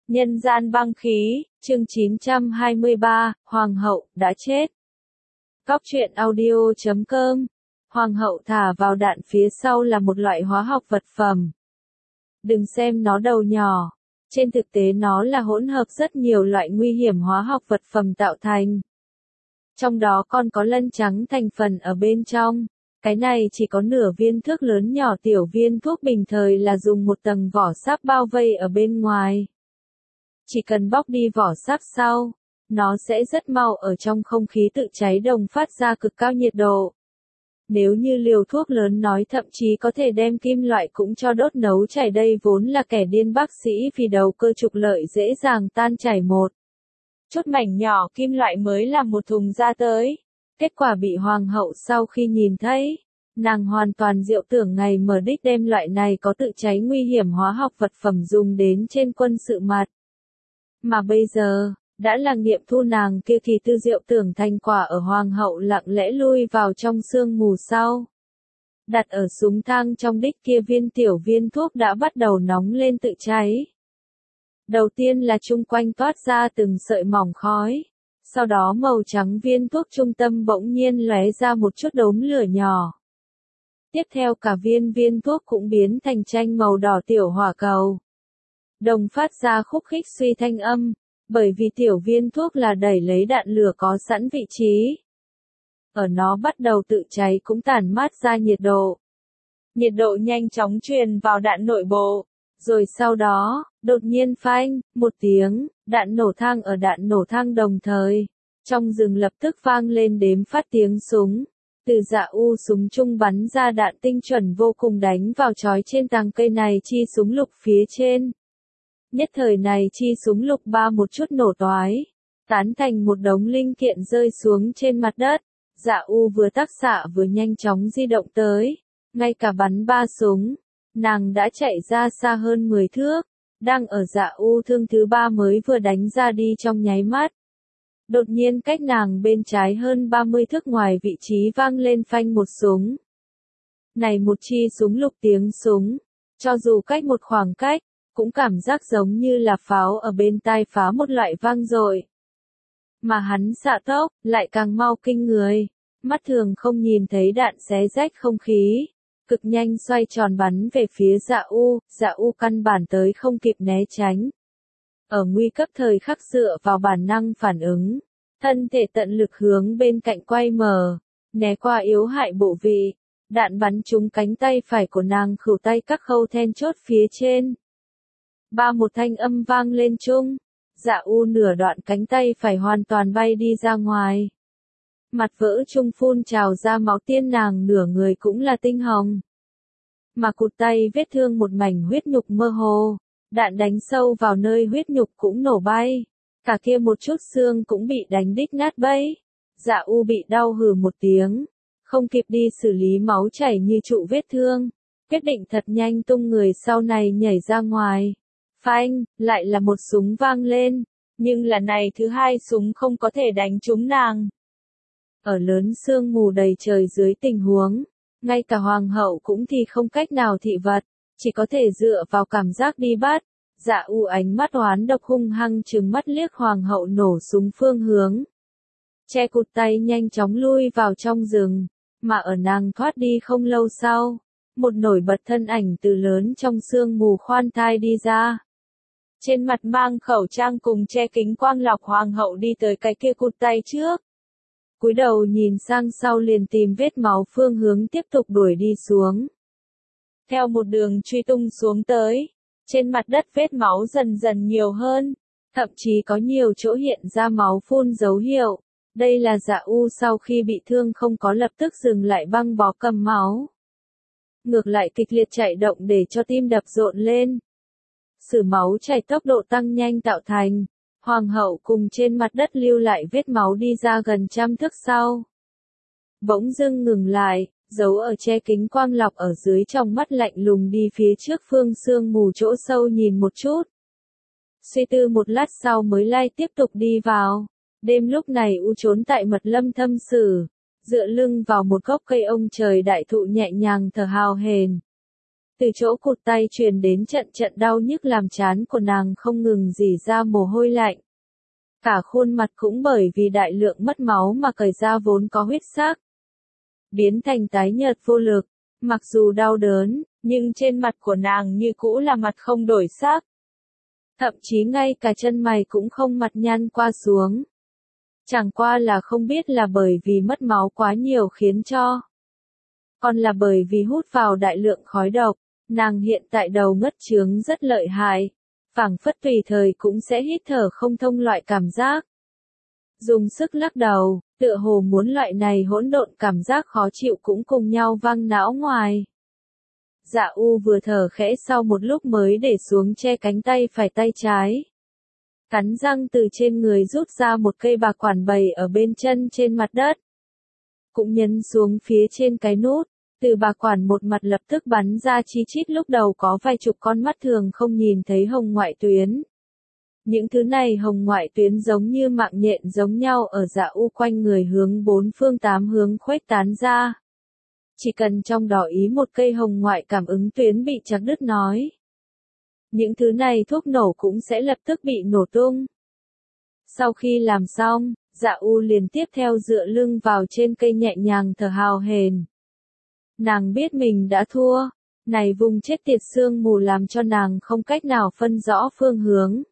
Nhân gian băng khí, chương 923, Hoàng hậu, đã chết. Cóc truyện audio.com. Hoàng hậu thả vào đạn phía sau là một loại hóa học vật phẩm. Đừng xem nó đầu nhỏ. Trên thực tế nó là hỗn hợp rất nhiều loại nguy hiểm hóa học vật phẩm tạo thành. Trong đó còn có lân trắng thành phần ở bên trong. Cái này chỉ có nửa viên thước lớn nhỏ tiểu viên thuốc bình thời là dùng một tầng vỏ sáp bao vây ở bên ngoài. Chỉ cần bóc đi vỏ sáp sau, nó sẽ rất mau ở trong không khí tự cháy đồng phát ra cực cao nhiệt độ. Nếu như liều thuốc lớn nói thậm chí có thể đem kim loại cũng cho đốt nấu chảy, đây vốn là kẻ điên bác sĩ vì đầu cơ trục lợi dễ dàng tan chảy một chút mảnh nhỏ kim loại mới làm một thùng ra tới. Kết quả bị hoàng hậu sau khi nhìn thấy, nàng hoàn toàn diệu tưởng ngày mở đích đem loại này có tự cháy nguy hiểm hóa học vật phẩm dùng đến trên quân sự mặt. Mà bây giờ, đã là nghiệm thu nàng kia thì tư diệu tưởng thành quả ở hoàng hậu lặng lẽ lui vào trong sương mù sau. Đặt ở súng thang trong đích kia viên tiểu viên thuốc đã bắt đầu nóng lên tự cháy. Đầu tiên là chung quanh toát ra từng sợi mỏng khói. Sau đó màu trắng viên thuốc trung tâm bỗng nhiên lóe ra một chút đốm lửa nhỏ. Tiếp theo cả viên thuốc cũng biến thành tranh màu đỏ tiểu hỏa cầu. Đồng phát ra khúc khích suy thanh âm, bởi vì tiểu viên thuốc là đẩy lấy đạn lửa có sẵn vị trí. Ở nó bắt đầu tự cháy cũng tản mát ra nhiệt độ. Nhiệt độ nhanh chóng truyền vào đạn nội bộ. Rồi sau đó, đột nhiên phanh, một tiếng, đạn nổ thang ở đạn nổ thang đồng thời. Trong rừng lập tức vang lên đếm phát tiếng súng. Từ dạ u súng trung bắn ra đạn tinh chuẩn vô cùng đánh vào chói trên tàng cây này chi súng lục phía trên. Nhất thời này chi súng lục ba một chút nổ toái. Tán thành một đống linh kiện rơi xuống trên mặt đất. Dạ u vừa tác xạ vừa nhanh chóng di động tới. Ngay cả bắn ba súng. Nàng đã chạy ra xa hơn 10 thước, đang ở dạ u thương thứ ba mới vừa đánh ra đi trong nháy mắt. Đột nhiên cách nàng bên trái hơn 30 thước ngoài vị trí vang lên phanh một súng. Này một chi súng lục tiếng súng, cho dù cách một khoảng cách, cũng cảm giác giống như là pháo ở bên tai phá một loại vang dội. Mà hắn xạ tốc, lại càng mau kinh người, mắt thường không nhìn thấy đạn xé rách không khí. Cực nhanh xoay tròn bắn về phía dạ u căn bản tới không kịp né tránh. Ở nguy cấp thời khắc dựa vào bản năng phản ứng, thân thể tận lực hướng bên cạnh quay mở, né qua yếu hại bộ vị, đạn bắn trúng cánh tay phải của nàng khửu tay các khâu then chốt phía trên. Ba một thanh âm vang lên chung, dạ u nửa đoạn cánh tay phải hoàn toàn bay đi ra ngoài. Mặt vỡ trung phun trào ra máu tiên, nàng nửa người cũng là tinh hồng. Mà cụt tay vết thương một mảnh huyết nhục mơ hồ, đạn đánh sâu vào nơi huyết nhục cũng nổ bay. Cả kia một chút xương cũng bị đánh đích nát bấy. Dạ u bị đau hừ một tiếng, không kịp đi xử lý máu chảy như trụ vết thương. Quyết định thật nhanh tung người sau này nhảy ra ngoài. Phanh, lại là một súng vang lên, nhưng lần này thứ hai súng không có thể đánh trúng nàng. Ở lớn sương mù đầy trời dưới tình huống, ngay cả hoàng hậu cũng thì không cách nào thị vật, chỉ có thể dựa vào cảm giác đi bắt. Dạ u ánh mắt oán độc hung hăng trừng mắt liếc hoàng hậu nổ súng phương hướng. Che cụt tay nhanh chóng lui vào trong rừng, mà ở nàng thoát đi không lâu sau, một nổi bật thân ảnh từ lớn trong sương mù khoan thai đi ra. Trên mặt mang khẩu trang cùng che kính quang lọc, hoàng hậu đi tới cái kia cụt tay trước. Cúi đầu nhìn sang sau liền tìm vết máu phương hướng tiếp tục đuổi đi xuống. Theo một đường truy tung xuống tới, trên mặt đất vết máu dần dần nhiều hơn, thậm chí có nhiều chỗ hiện ra máu phun dấu hiệu. Đây là dạ u sau khi bị thương không có lập tức dừng lại băng bó cầm máu. Ngược lại kịch liệt chạy động để cho tim đập rộn lên. Sử máu chảy tốc độ tăng nhanh tạo thành. Hoàng hậu cùng trên mặt đất lưu lại vết máu đi ra gần 100 thước sau. Bỗng dưng ngừng lại, giấu ở che kính quang lọc ở dưới trong mắt lạnh lùng đi phía trước phương sương mù chỗ sâu nhìn một chút. Suy tư một lát sau mới lai tiếp tục đi vào. Đêm lúc này u trốn tại mật lâm thâm sử, dựa lưng vào một gốc cây ông trời đại thụ nhẹ nhàng thở hào hển. Từ chỗ cụt tay truyền đến trận trận đau nhức làm trán của nàng không ngừng rỉ ra mồ hôi lạnh. Cả khuôn mặt cũng bởi vì đại lượng mất máu mà cởi ra vốn có huyết sắc, biến thành tái nhợt vô lực. Mặc dù đau đớn, nhưng trên mặt của nàng như cũ là mặt không đổi sắc. Thậm chí ngay cả chân mày cũng không mặt nhăn qua xuống. Chẳng qua là không biết là bởi vì mất máu quá nhiều khiến cho, còn là bởi vì hút vào đại lượng khói độc, nàng hiện tại đầu ngất chướng rất lợi hại, phảng phất tùy thời cũng sẽ hít thở không thông loại cảm giác. Dùng sức lắc đầu, tựa hồ muốn loại này hỗn độn cảm giác khó chịu cũng cùng nhau văng não ngoài. Dạ U vừa thở khẽ sau một lúc mới để xuống che cánh tay phải tay trái. Cắn răng từ trên người rút ra một cây bạc quản bày ở bên chân trên mặt đất. Cũng nhấn xuống phía trên cái nút, từ bạc quản một mặt lập tức bắn ra chi chít lúc đầu có vài chục con mắt thường không nhìn thấy hồng ngoại tuyến. Những thứ này hồng ngoại tuyến giống như mạng nhện giống nhau ở Dạ U quanh người hướng bốn phương tám hướng khuếch tán ra. Chỉ cần trong đó ý một cây hồng ngoại cảm ứng tuyến bị chặt đứt nói, những thứ này thuốc nổ cũng sẽ lập tức bị nổ tung. Sau khi làm xong, Dạ U liền tiếp theo dựa lưng vào trên cây nhẹ nhàng thở hào hển. Nàng biết mình đã thua, này vùng chết tiệt sương mù làm cho nàng không cách nào phân rõ phương hướng.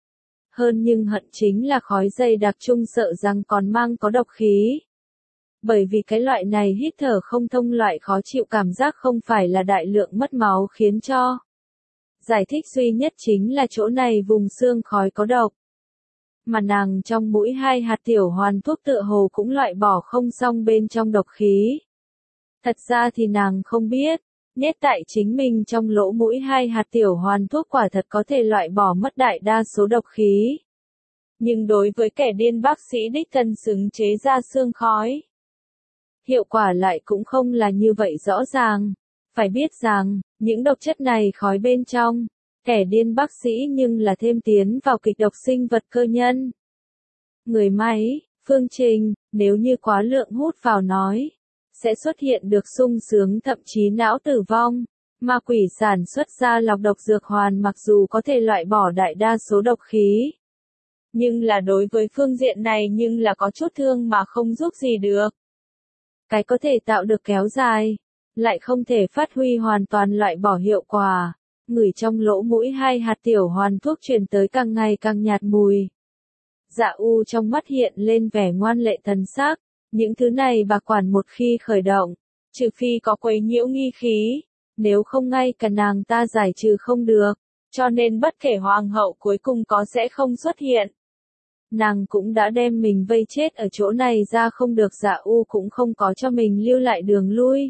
Hơn nhưng hận chính là khói dày đặc chung sợ rằng còn mang có độc khí. Bởi vì cái loại này hít thở không thông loại khó chịu cảm giác không phải là đại lượng mất máu khiến cho. Giải thích duy nhất chính là chỗ này vùng xương khói có độc. Mà nàng trong mũi 2 hạt tiểu hoàn thuốc tựa hồ cũng loại bỏ không xong bên trong độc khí. Thật ra thì nàng không biết, nhét tại chính mình trong lỗ mũi 2 hạt tiểu hoàn thuốc quả thật có thể loại bỏ mất đại đa số độc khí. Nhưng đối với kẻ điên bác sĩ đích thân xứng chế ra xương khói, hiệu quả lại cũng không là như vậy rõ ràng. Phải biết rằng, những độc chất này khói bên trong, kẻ điên bác sĩ nhưng là thêm tiến vào kịch độc sinh vật cơ nhân. Người máy, phương trình, nếu như quá lượng hút vào nói, sẽ xuất hiện được sung sướng thậm chí não tử vong. Ma quỷ sản xuất ra lọc độc dược hoàn mặc dù có thể loại bỏ đại đa số độc khí, nhưng là đối với phương diện này nhưng là có chút thương mà không giúp gì được. Cái có thể tạo được kéo dài, lại không thể phát huy hoàn toàn loại bỏ hiệu quả. Ngửi trong lỗ mũi 2 hạt tiểu hoàn thuốc truyền tới càng ngày càng nhạt mùi. Dạ U trong mắt hiện lên vẻ ngoan lệ thần sắc. Những thứ này bà quản một khi khởi động, trừ phi có quấy nhiễu nghi khí, nếu không ngay cả nàng ta giải trừ không được, cho nên bất kể hoàng hậu cuối cùng có sẽ không xuất hiện. Nàng cũng đã đem mình vây chết ở chỗ này ra không được. Dạ U cũng không có cho mình lưu lại đường lui.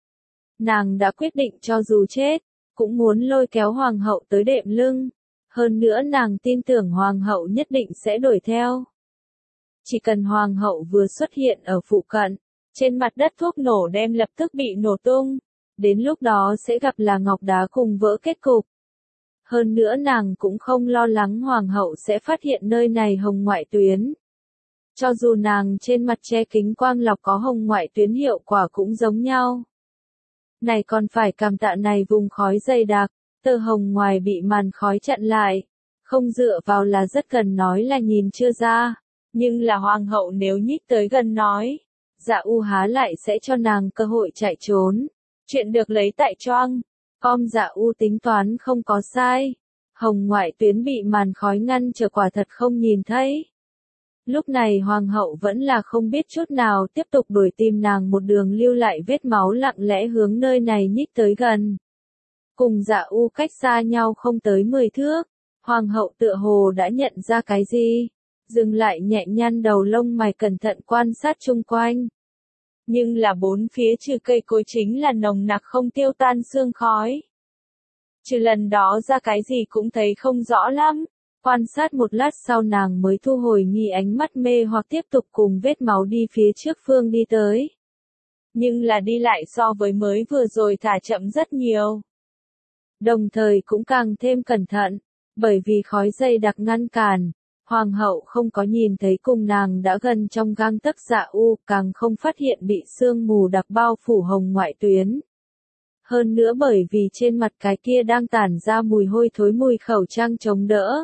Nàng đã quyết định cho dù chết, cũng muốn lôi kéo hoàng hậu tới đệm lưng. Hơn nữa nàng tin tưởng hoàng hậu nhất định sẽ đuổi theo. Chỉ cần hoàng hậu vừa xuất hiện ở phụ cận, trên mặt đất thuốc nổ đem lập tức bị nổ tung. Đến lúc đó sẽ gặp là ngọc đá cùng vỡ kết cục. Hơn nữa nàng cũng không lo lắng hoàng hậu sẽ phát hiện nơi này hồng ngoại tuyến. Cho dù nàng trên mặt che kính quang lọc có hồng ngoại tuyến hiệu quả cũng giống nhau. Này còn phải cảm tạ này vùng khói dày đặc, tơ hồng ngoài bị màn khói chặn lại. Không dựa vào là rất gần nói là nhìn chưa ra. Nhưng là hoàng hậu nếu nhích tới gần nói, Dạ U há lại sẽ cho nàng cơ hội chạy trốn. Chuyện được lấy tại choang. Dạ U tính toán không có sai. Hồng ngoại tuyến bị màn khói ngăn trở quả thật không nhìn thấy. Lúc này hoàng hậu vẫn là không biết chút nào tiếp tục đuổi tìm nàng một đường lưu lại vết máu lặng lẽ hướng nơi này nhích tới gần. Cùng Dạ U cách xa nhau không tới 10 thước. Hoàng hậu tựa hồ đã nhận ra cái gì. Dừng lại nhẹ nhăn đầu lông mày cẩn thận quan sát chung quanh. Nhưng là bốn phía trừ cây cối chính là nồng nặc không tiêu tan sương khói. Trừ lần đó ra cái gì cũng thấy không rõ lắm. Quan sát một lát sau nàng mới thu hồi nghi ánh mắt mê hoặc tiếp tục cùng vết máu đi phía trước phương đi tới. Nhưng là đi lại so với mới vừa rồi thả chậm rất nhiều. Đồng thời cũng càng thêm cẩn thận, bởi vì khói dày đặc ngăn cản. Hoàng hậu không có nhìn thấy cùng nàng đã gần trong gang tấc Dạ U, càng không phát hiện bị sương mù đặc bao phủ hồng ngoại tuyến. Hơn nữa bởi vì trên mặt cái kia đang tản ra mùi hôi thối mùi khẩu trang chống đỡ.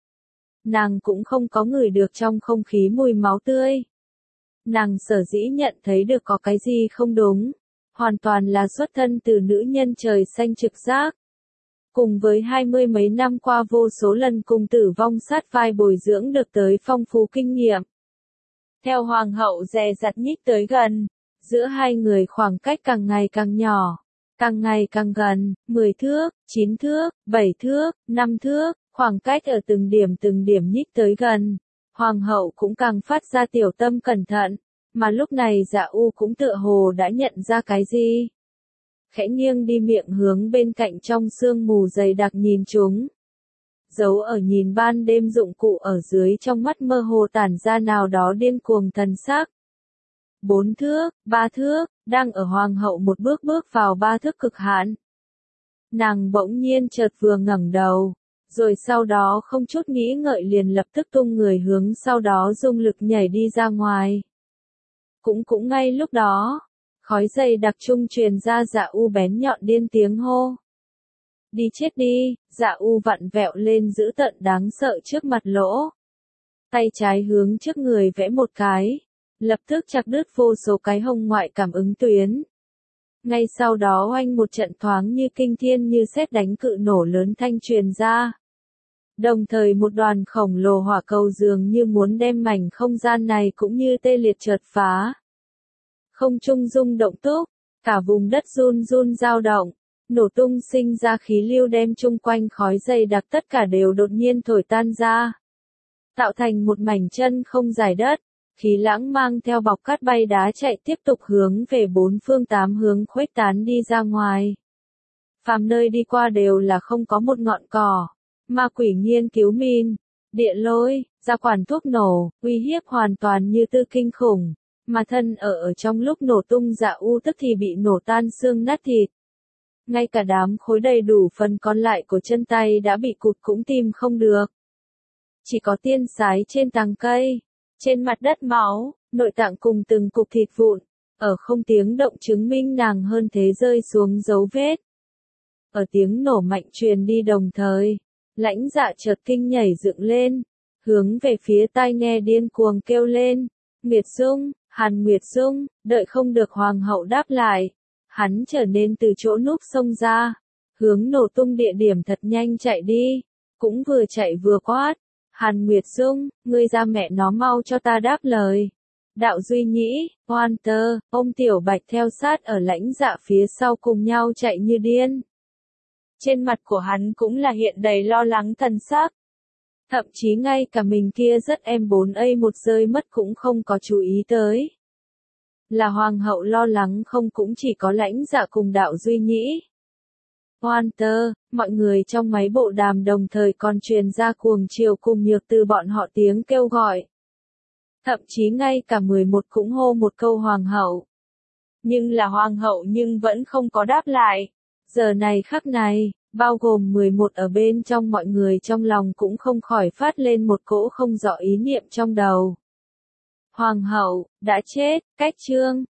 Nàng cũng không có ngửi được trong không khí mùi máu tươi. Nàng sở dĩ nhận thấy được có cái gì không đúng. Hoàn toàn là xuất thân từ nữ nhân trời xanh trực giác. Cùng với 20 mấy năm qua vô số lần cùng tử vong sát vai bồi dưỡng được tới phong phú kinh nghiệm. Theo hoàng hậu dè dặt nhích tới gần, giữa hai người khoảng cách càng ngày càng nhỏ, càng ngày càng gần, 10 thước, 9 thước, 7 thước, 5 thước, khoảng cách ở từng điểm nhích tới gần. Hoàng hậu cũng càng phát ra tiểu tâm cẩn thận, mà lúc này Dạ U cũng tựa hồ đã nhận ra cái gì. Khẽ nghiêng đi miệng hướng bên cạnh trong sương mù dày đặc nhìn chúng. Giấu ở nhìn ban đêm dụng cụ ở dưới trong mắt mơ hồ tản ra nào đó điên cuồng thần sắc. 4 thước, 3 thước, đang ở hoàng hậu một bước bước vào 3 thước cực hạn. Nàng bỗng nhiên chợt vừa ngẩng đầu, rồi sau đó không chút nghĩ ngợi liền lập tức tung người hướng sau đó dùng lực nhảy đi ra ngoài. Cũng ngay lúc đó, khói dày đặc trung truyền ra Dạ U bén nhọn điên tiếng hô. Đi chết đi, Dạ U vặn vẹo lên dữ tợn đáng sợ trước mặt lỗ. Tay trái hướng trước người vẽ một cái, lập tức chặt đứt vô số cái hồng ngoại cảm ứng tuyến. Ngay sau đó oanh một trận thoáng như kinh thiên như sét đánh cự nổ lớn thanh truyền ra. Đồng thời một đoàn khổng lồ hỏa cầu dường như muốn đem mảnh không gian này cũng như tê liệt chợt phá. Không trung rung động túc, cả vùng đất run run dao động, nổ tung sinh ra khí lưu đem chung quanh khói dày đặc tất cả đều đột nhiên thổi tan ra. Tạo thành một mảnh chân không dài đất, khí lãng mang theo bọc cát bay đá chạy tiếp tục hướng về bốn phương tám hướng khuếch tán đi ra ngoài. Phàm nơi đi qua đều là không có một ngọn cỏ, ma quỷ nghiên cứu min, địa lôi, gia quản thuốc nổ, uy hiếp hoàn toàn như tư kinh khủng. Mà thân ở trong lúc nổ tung Dạ U tức thì bị nổ tan xương nát thịt. Ngay cả đám khối đầy đủ phần còn lại của chân tay đã bị cụt cũng tìm không được. Chỉ có tiên sái trên tàng cây, trên mặt đất máu, nội tạng cùng từng cục thịt vụn, ở không tiếng động chứng minh nàng hơn thế rơi xuống dấu vết. Ở tiếng nổ mạnh truyền đi đồng thời, Lãnh Dạ chợt kinh nhảy dựng lên, hướng về phía tai nghe điên cuồng kêu lên, Nguyệt Dung. Hàn Nguyệt Dung, đợi không được hoàng hậu đáp lại, hắn trở nên từ chỗ núp xông ra, hướng nổ tung địa điểm thật nhanh chạy đi, cũng vừa chạy vừa quát, Hàn Nguyệt Dung, ngươi ra mẹ nó mau cho ta đáp lời. Đạo Duy Nhĩ, Hoan Tơ, ông Tiểu Bạch theo sát ở Lãnh Dạ phía sau cùng nhau chạy như điên. Trên mặt của hắn cũng là hiện đầy lo lắng thần sắc. Thậm chí ngay cả mình kia rất em 4A một rơi mất cũng không có chú ý tới. Là hoàng hậu lo lắng không cũng chỉ có Lãnh Dạ cùng Đạo Duy Nhĩ. Hoan Tơ, mọi người trong máy bộ đàm đồng thời còn truyền ra cuồng chiều cùng nhược từ bọn họ tiếng kêu gọi. Thậm chí ngay cả 11 cũng hô một câu hoàng hậu. Nhưng là hoàng hậu nhưng vẫn không có đáp lại. Giờ này khắc này, bao gồm 11 ở bên trong mọi người trong lòng cũng không khỏi phát lên một cỗ không rõ ý niệm trong đầu. Hoàng hậu, đã chết, cách chương.